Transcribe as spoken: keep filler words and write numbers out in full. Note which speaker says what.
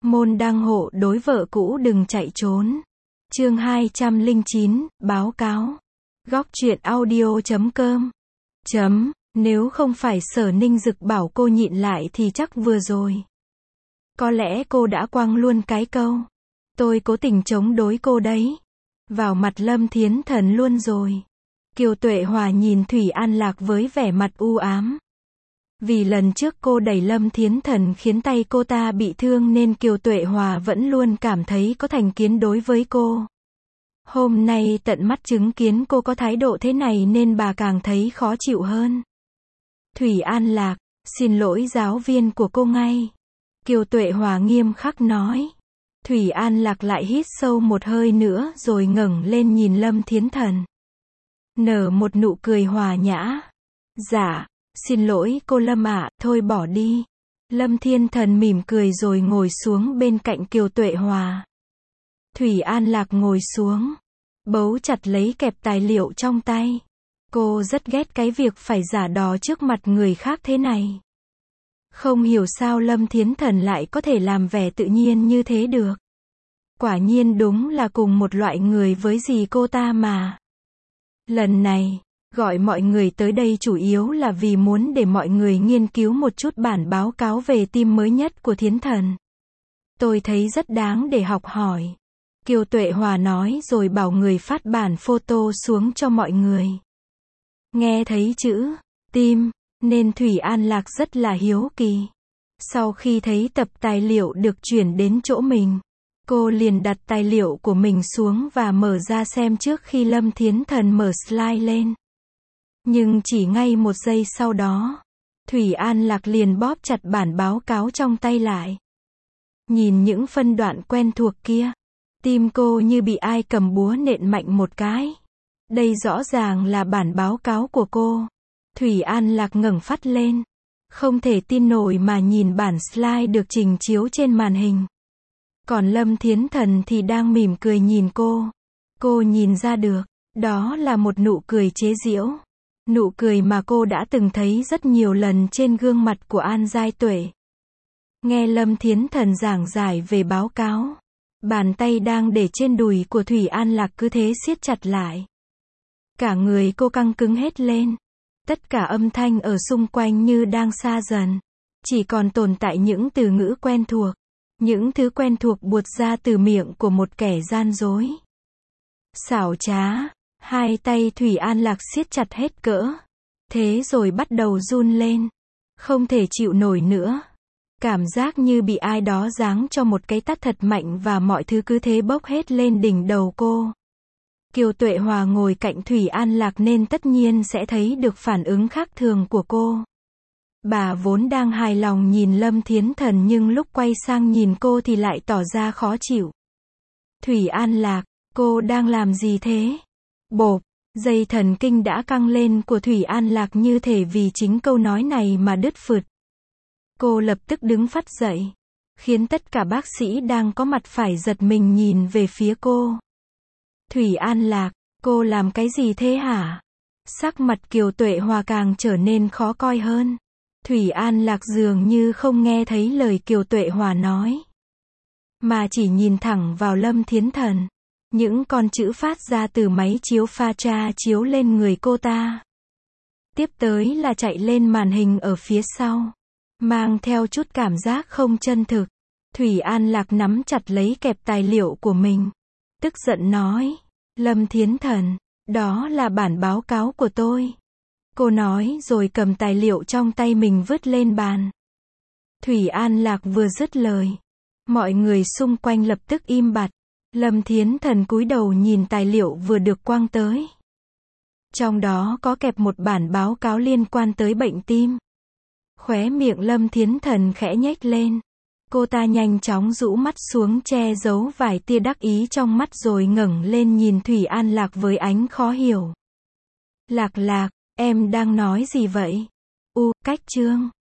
Speaker 1: Môn đăng hộ đối vợ cũ đừng chạy trốn. Chương hai trăm lẻ chín, báo cáo. Góc truyện audio chấm com. Chấm, nếu không phải Sở Ninh Dực bảo cô nhịn lại thì chắc vừa rồi. Có lẽ cô đã quăng luôn cái câu. Tôi cố tình chống đối cô đấy. Vào mặt Lâm Thiến Thần luôn rồi. Kiều Tuệ Hòa nhìn Thủy An Lạc với vẻ mặt u ám. Vì lần trước cô đẩy Lâm Thiến Thần khiến tay cô ta bị thương nên Kiều Tuệ Hòa vẫn luôn cảm thấy có thành kiến đối với cô. Hôm nay tận mắt chứng kiến cô có thái độ thế này nên bà càng thấy khó chịu hơn. Thủy An Lạc, xin lỗi giáo viên của cô ngay. Kiều Tuệ Hòa nghiêm khắc nói. Thủy An Lạc lại hít sâu một hơi nữa rồi ngẩng lên nhìn Lâm Thiến Thần. Nở một nụ cười hòa nhã. Dạ, xin lỗi cô Lâm ạ, thôi bỏ đi. Lâm Thiến Thần mỉm cười rồi ngồi xuống bên cạnh Kiều Tuệ Hòa. Thủy An Lạc ngồi xuống, bấu chặt lấy kẹp tài liệu trong tay. Cô rất ghét cái việc phải giả đò trước mặt người khác thế này. Không hiểu sao Lâm Thiến Thần lại có thể làm vẻ tự nhiên như thế được. Quả nhiên đúng là cùng một loại người với dì cô ta mà. Lần này, gọi mọi người tới đây chủ yếu là vì muốn để mọi người nghiên cứu một chút bản báo cáo về team mới nhất của Thiến Thần. Tôi thấy rất đáng để học hỏi. Kiều Tuệ Hòa nói rồi bảo người phát bản photo xuống cho mọi người. Nghe thấy chữ team nên Thủy An Lạc rất là hiếu kỳ. Sau khi thấy tập tài liệu được chuyển đến chỗ mình, cô liền đặt tài liệu của mình xuống và mở ra xem trước khi Lâm Thiến Thần mở slide lên. Nhưng chỉ ngay một giây sau đó, Thủy An Lạc liền bóp chặt bản báo cáo trong tay lại. Nhìn những phân đoạn quen thuộc kia, tim cô như bị ai cầm búa nện mạnh một cái. Đây rõ ràng là bản báo cáo của cô. Thủy An Lạc ngẩng phát lên, không thể tin nổi mà nhìn bản slide được trình chiếu trên màn hình. Còn Lâm Thiến Thần thì đang mỉm cười nhìn cô. Cô nhìn ra được, đó là một nụ cười chế giễu. Nụ cười mà cô đã từng thấy rất nhiều lần trên gương mặt của An Giai Tuệ. Nghe Lâm Thiến Thần giảng giải về báo cáo, bàn tay đang để trên đùi của Thủy An Lạc cứ thế siết chặt lại. Cả người cô căng cứng hết lên. Tất cả âm thanh ở xung quanh như đang xa dần. Chỉ còn tồn tại những từ ngữ quen thuộc. Những thứ quen thuộc buột ra từ miệng của một kẻ gian dối. Xảo trá. Hai tay Thủy An Lạc siết chặt hết cỡ. Thế rồi bắt đầu run lên. Không thể chịu nổi nữa. Cảm giác như bị ai đó giáng cho một cái tát thật mạnh và mọi thứ cứ thế bốc hết lên đỉnh đầu cô. Kiều Tuệ Hòa ngồi cạnh Thủy An Lạc nên tất nhiên sẽ thấy được phản ứng khác thường của cô. Bà vốn đang hài lòng nhìn Lâm Thiến Thần nhưng lúc quay sang nhìn cô thì lại tỏ ra khó chịu. Thủy An Lạc, cô đang làm gì thế? Bộp, dây thần kinh đã căng lên của Thủy An Lạc như thể vì chính câu nói này mà đứt phượt. Cô lập tức đứng phắt dậy, khiến tất cả bác sĩ đang có mặt phải giật mình nhìn về phía cô. Thủy An Lạc, cô làm cái gì thế hả? Sắc mặt Kiều Tuệ Hòa càng trở nên khó coi hơn. Thủy An Lạc dường như không nghe thấy lời Kiều Tuệ Hòa nói, mà chỉ nhìn thẳng vào Lâm Thiến Thần. Những con chữ phát ra từ máy chiếu pha tra chiếu lên người cô ta. Tiếp tới là chạy lên màn hình ở phía sau, mang theo chút cảm giác không chân thực. Thủy An Lạc nắm chặt lấy kẹp tài liệu của mình, tức giận nói, Lâm Thiến Thần, đó là bản báo cáo của tôi. Cô nói rồi cầm tài liệu trong tay mình vứt lên bàn. Thủy An Lạc vừa dứt lời, mọi người xung quanh lập tức im bặt. Lâm Thiến Thần cúi đầu nhìn tài liệu vừa được quăng tới. Trong đó có kẹp một bản báo cáo liên quan tới bệnh tim. Khóe miệng Lâm Thiến Thần khẽ nhếch lên. Cô ta nhanh chóng rũ mắt xuống che giấu vài tia đắc ý trong mắt rồi ngẩng lên nhìn Thủy An Lạc với ánh khó hiểu. Lạc Lạc, em đang nói gì vậy? U, cách chương.